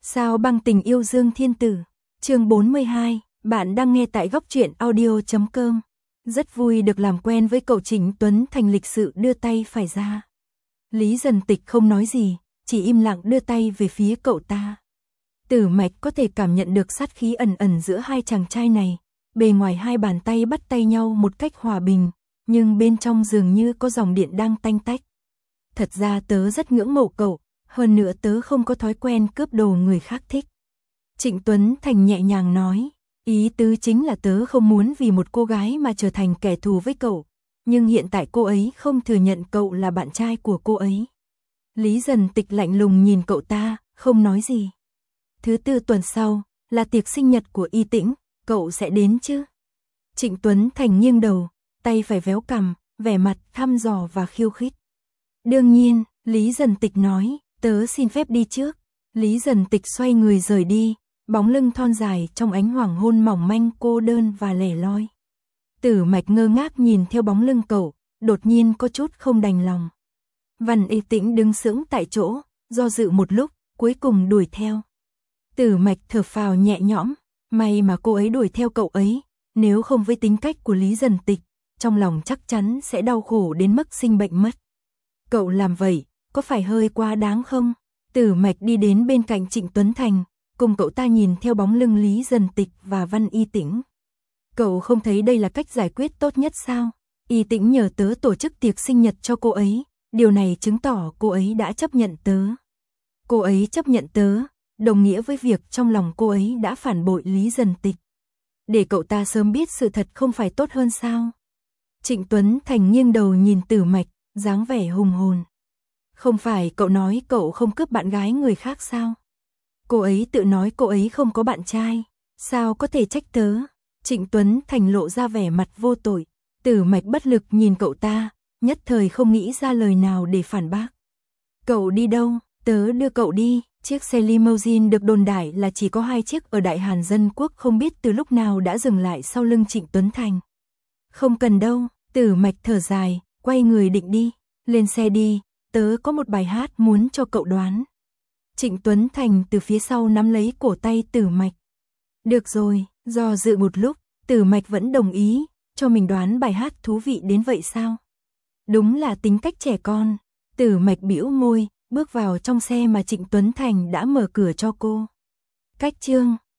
Sao băng tình yêu Dương Thiên Tử, chương 42, bạn đang nghe tại góc truyện audio.com. Rất vui được làm quen với cậu Trịnh Tuấn Thành, lịch sự đưa tay phải ra. Lý Dần Tịch không nói gì, chỉ im lặng đưa tay về phía cậu ta. Tử Mạch có thể cảm nhận được sát khí ẩn ẩn giữa hai chàng trai này, bề ngoài hai bàn tay bắt tay nhau một cách hòa bình, nhưng bên trong dường như có dòng điện đang tanh tách. Thật ra tớ rất ngưỡng mộ cậu, hơn nữa tớ không có thói quen cướp đồ người khác thích. Trịnh Tuấn Thành nhẹ nhàng nói, ý tứ chính là tớ không muốn vì một cô gái mà trở thành kẻ thù với cậu, nhưng hiện tại cô ấy không thừa nhận cậu là bạn trai của cô ấy. Lý Dần Tịch lạnh lùng nhìn cậu ta, không nói gì. Thứ tư tuần sau, là tiệc sinh nhật của Y Tĩnh, cậu sẽ đến chứ? Trịnh Tuấn Thành nghiêng đầu, tay phải véo cằm, vẻ mặt thăm dò và khiêu khích. Đương nhiên, Lý Dần Tịch nói, tớ xin phép đi trước. Lý Dần Tịch xoay người rời đi, bóng lưng thon dài trong ánh hoàng hôn mỏng manh, cô đơn và lẻ loi. Tử Mạch ngơ ngác nhìn theo bóng lưng cậu, đột nhiên có chút không đành lòng. Văn Y Tĩnh đứng sững tại chỗ, do dự một lúc, cuối cùng đuổi theo. Tử Mạch thở phào nhẹ nhõm, may mà cô ấy đuổi theo cậu ấy, nếu không với tính cách của Lý Dần Tịch, trong lòng chắc chắn sẽ đau khổ đến mức sinh bệnh mất. Cậu làm vậy, có phải hơi quá đáng không? Tử Mạch đi đến bên cạnh Trịnh Tuấn Thành, cùng cậu ta nhìn theo bóng lưng Lý Dần Tịch và Văn Y Tĩnh. Cậu không thấy đây là cách giải quyết tốt nhất sao? Y Tĩnh nhờ tớ tổ chức tiệc sinh nhật cho cô ấy, điều này chứng tỏ cô ấy đã chấp nhận tớ. Cô ấy chấp nhận tớ, đồng nghĩa với việc trong lòng cô ấy đã phản bội Lý Dần Tịch. Để cậu ta sớm biết sự thật không phải tốt hơn sao? Trịnh Tuấn Thành nghiêng đầu nhìn Tử Mạch, dáng vẻ hùng hồn. Không phải cậu nói cậu không cướp bạn gái người khác sao? Cô ấy tự nói cô ấy không có bạn trai, sao có thể trách tớ? Trịnh Tuấn Thành lộ ra vẻ mặt vô tội. Tử Mạch bất lực nhìn cậu ta, nhất thời không nghĩ ra lời nào để phản bác. Cậu đi đâu? Tớ đưa cậu đi. Chiếc xe limousine được đồn đại là chỉ có 2 chiếc ở Đại Hàn Dân Quốc không biết từ lúc nào đã dừng lại sau lưng Trịnh Tuấn Thành. Không cần đâu, Tử Mạch thở dài, quay người định đi. Lên xe đi, tớ có một bài hát muốn cho cậu đoán. Trịnh Tuấn Thành từ phía sau nắm lấy cổ tay Tử Mạch. Được rồi, do dự một lúc, Tử Mạch vẫn đồng ý, cho mình đoán bài hát thú vị đến vậy sao? Đúng là tính cách trẻ con. Tử Mạch bĩu môi, bước vào trong xe mà Trịnh Tuấn Thành đã mở cửa cho cô. Cách chương